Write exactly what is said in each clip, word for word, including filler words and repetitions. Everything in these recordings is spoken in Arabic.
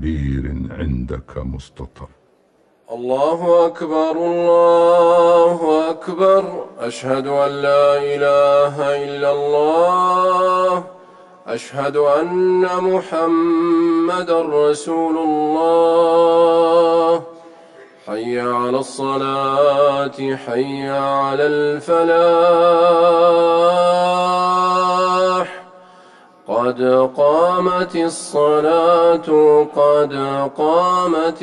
كبير عندك مستطر. الله أكبر الله أكبر، أشهد أن لا إله إلا الله، أشهد أن محمدًا رسول الله. حي على الصلاة، حي على الفلاح، قد قامت الصلاة قد قامت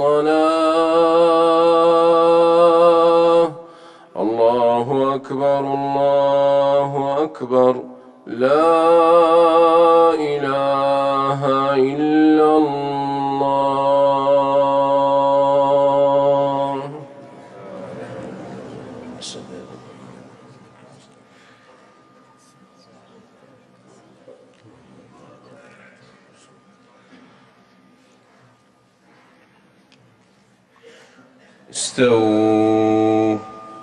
الصلاة. الله أكبر الله أكبر، لا إله إلا الله. استووا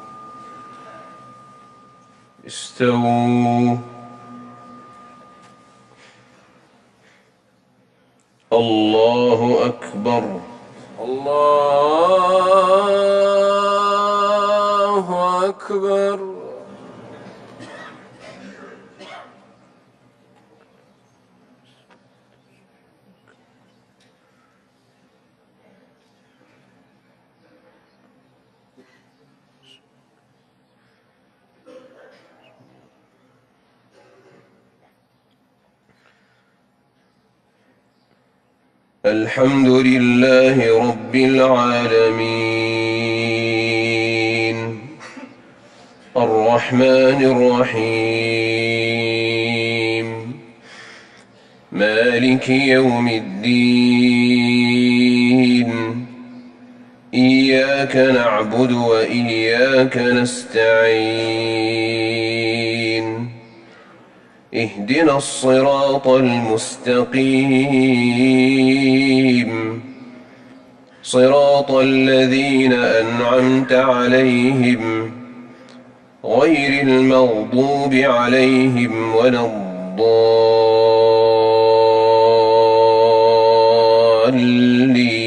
استووا. الله أكبر الله أكبر. الحمد لله رب العالمين، الرحمن الرحيم، مالك يوم الدين. إياك نعبد وإياك نستعين، اهدنا الصراط المستقيم، صراط الذين أنعمت عليهم غير المغضوب عليهم ولا الضالين.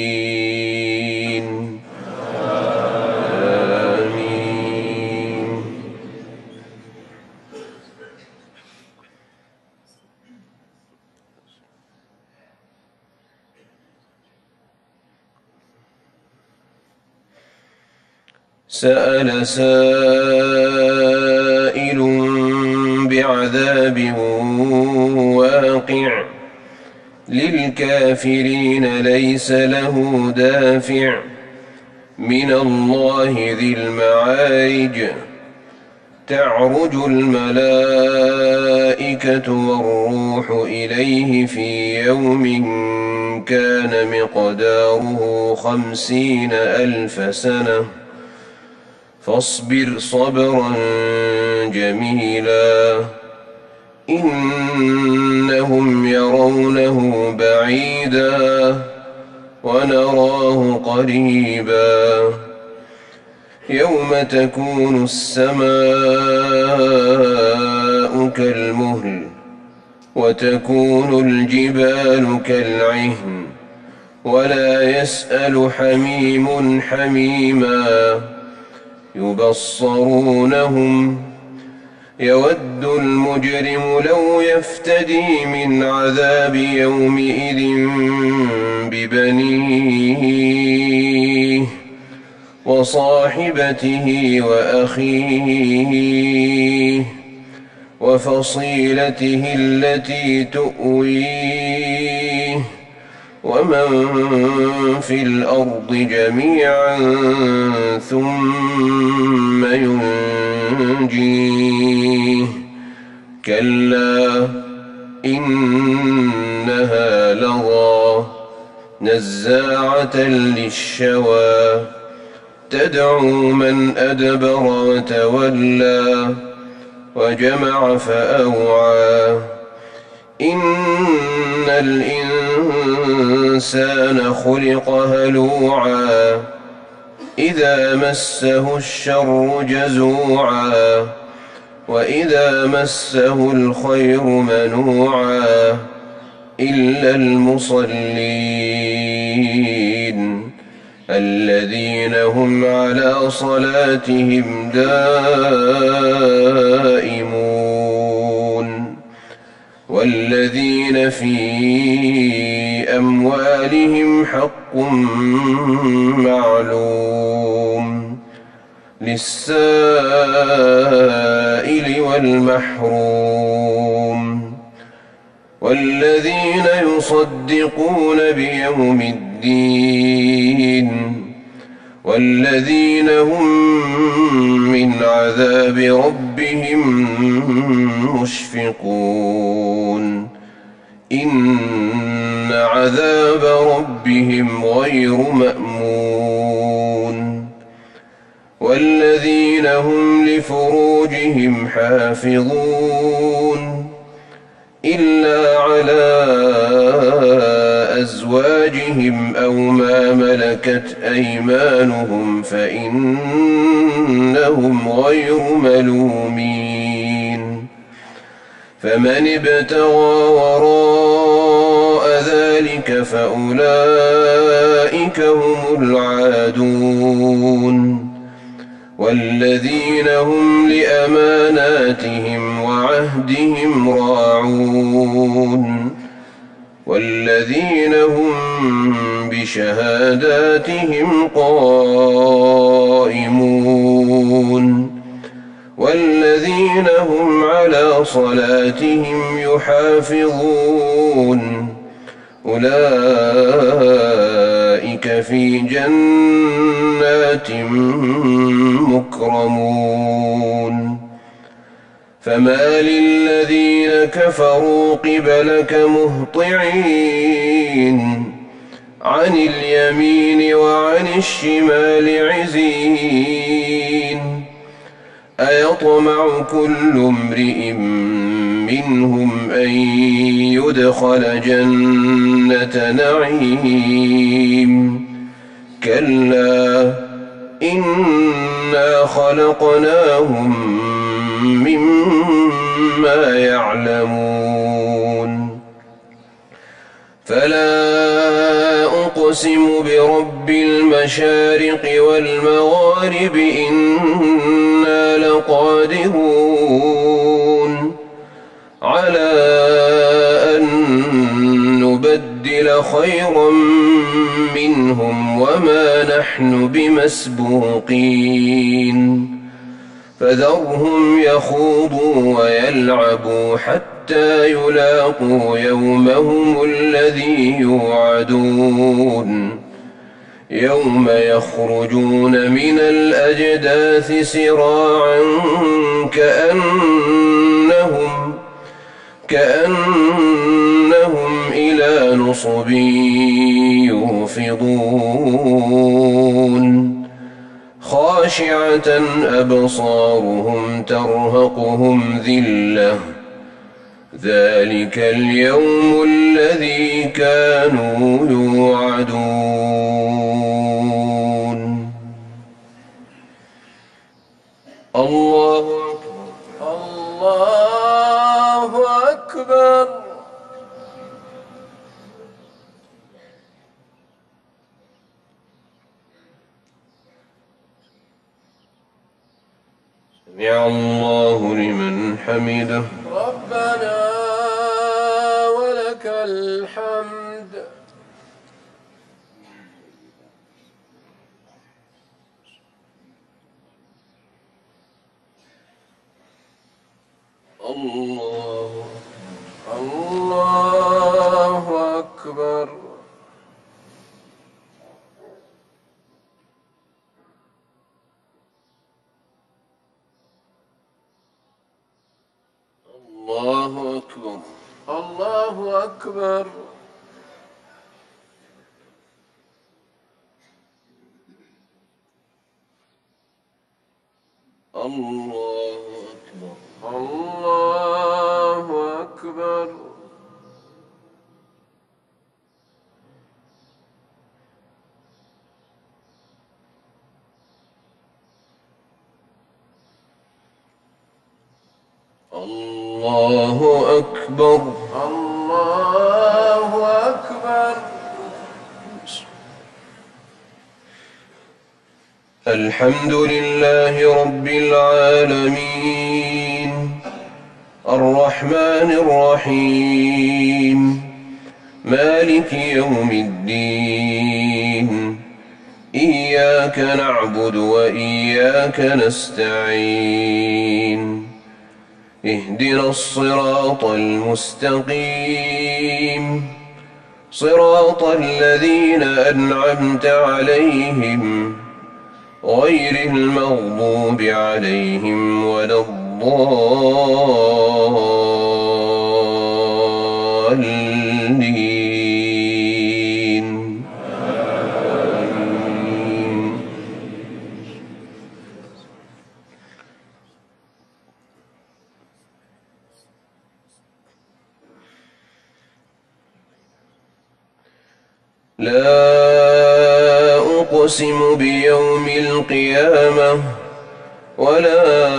سأل سائل بعذاب واقع، للكافرين ليس له دافع، من الله ذي المعارج. تعرج الملائكة والروح إليه في يوم كان مقداره خمسين ألف سنة، فاصبر صبرا جميلا، إنهم يرونه بعيدا ونراه قريبا. يوم تكون السماء كالمهل وتكون الجبال كالعهن، ولا يسأل حميم حميما. يبصرونهم، يود المجرم لو يفتدي من عذاب يومئذ ببنيه وصاحبته وأخيه وفصيلته التي تؤويه ومن في الأرض جميعا ثم ينجيه. كلا إنها لظى، نزاعة للشوى، تدعو من أدبر وتولى وجمع فأوعى. إن الإنسان خلق هلوعا، إذا مسه الشر جزوعا، وإذا مسه الخير منوعا. إلا المصلين الذين هم على صلاتهم دائمون والذين في أموالهم حق معلوم للسائل والمحروم والذين يصدقون بيوم الدين والذين هم من عذاب ربهم مشفقون إن عذاب ربهم غير مأمون والذين هم لفروجهم حافظون إلا على أزواجهم أو ما ملكت أيمانهم فإنهم غير ملومين فمن ابتغى وراء ذلك فأولئك هم العادون والذين هم لأماناتهم وعهدهم راعون والذين هم بشهاداتهم قائمون والذين هم على صلاتهم يحافظون أولئك في جنات مكرمون فما للذين كفروا قبلك مهطعين عن اليمين وعن الشمال عزين أيطمع كل امرئ منهم أن يدخل جنة نعيم كلا إنا خلقناهم مما يعلمون فلا أقسم برب المشارق والمغارب إنا لقادرون على أن نبدل خيرا منهم وما نحن بمسبوقين فذرهم يخوضوا ويلعبوا حتى يلاقوا يومهم الذي يوعدون يوم يخرجون من الأجداث سراعا كأنهم كأنهم إلى نصب يوفضون خاشعة أبصارهم ترهقهم ذلة ذلك اليوم الذي كانوا يوعدون. الله أكبر الله أكبر. سمع الله لمن حمده. ربنا ولك الحمد. الله الله أكبر. الله أكبر. الله أكبر. الله أكبر. الله أكبر. الله أكبر. الله الحمد لله رب العالمين الرحمن الرحيم مالك يوم الدين إياك نعبد وإياك نستعين اهدنا الصراط المستقيم صراط الذين أنعمت عليهم غير المغضوب عليهم ولا الضالين آمين. لا أقسم بيوم القيامة ولا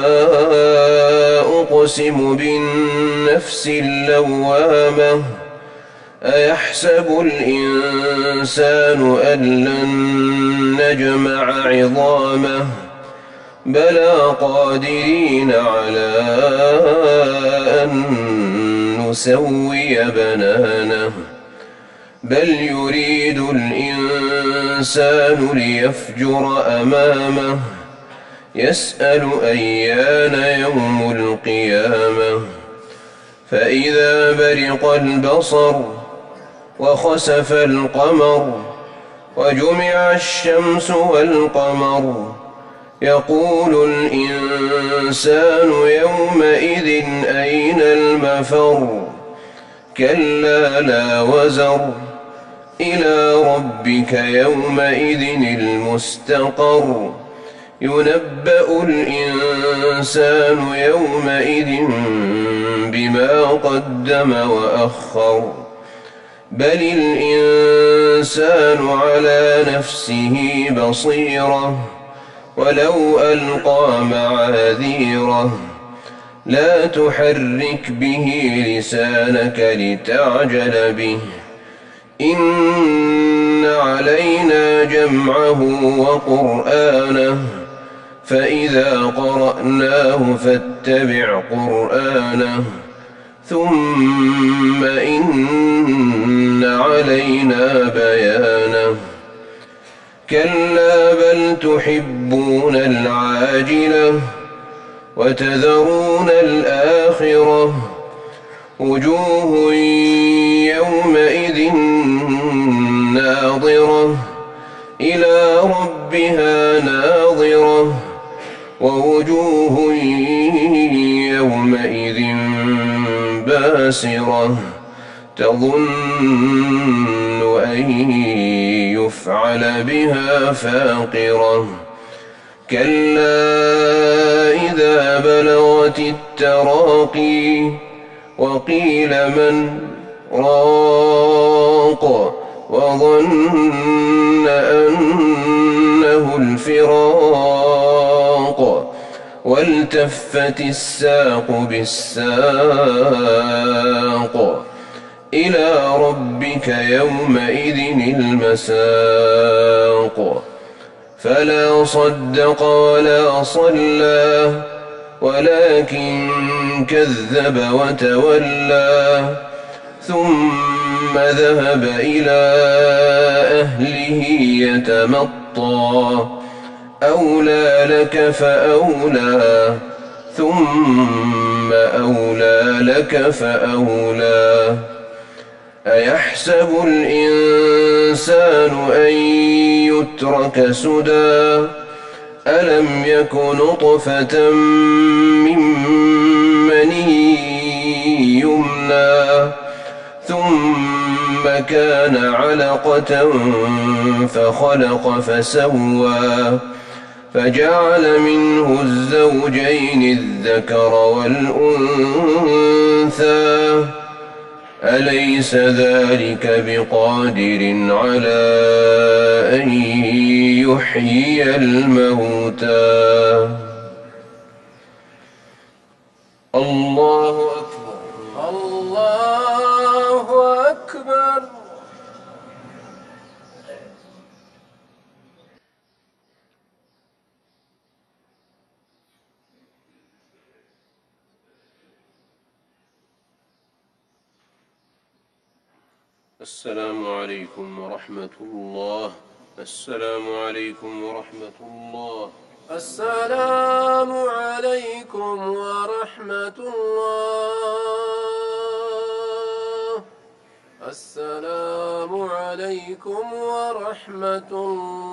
أقسم بالنفس اللوامة أيحسب الإنسان أن لن نجمع عظامه بلى قادرين على أن نسوي بنانه بل يريد الإنسان ليفجر أمامه يسأل أيان يوم القيامة فإذا برق البصر وخسف القمر وجمع الشمس والقمر يقول الإنسان يومئذ أين المفر كلا لا وزر إلى ربك يومئذ المستقر ينبأ الإنسان يومئذ بما قدم وأخر بل الإنسان على نفسه بصيرة ولو ألقى معاذيره لا تحرك به لسانك لتعجل به إن علينا جمعه وقرآنه فإذا قرأناه فاتبع قرآنه ثم إن علينا بيانه كلا بل تحبون العاجلة وتذرون الآخرة وجوه يومئذ ناظرة إلى ربها ناظرة ووجوه يومئذ باسرة تظن أن يفعل بها فاقرة كلا إذا بلغت التراقي وقيل من راق وظن أنه الفراق والتفت الساق بالساق إلى ربك يومئذ المساق فلا صدق ولا صلى ولكن كذب وتولى ثم ذهب إلى أهله يتمطى أولى لك فأولى ثم أولى لك فأولى أيحسب الإنسان أن يترك سدى ألم يك نطفة من مني يمنى ثم كان علقة فخلق فسوى فجعل منه الزوجين الذكر والأنثى أليس ذلك بقادر على أن يحيي الموتى الله أكبر الله أكبر. السلام عليكم ورحمة الله. السلام عليكم ورحمة الله. السلام عليكم ورحمة الله. السلام عليكم ورحمة الله.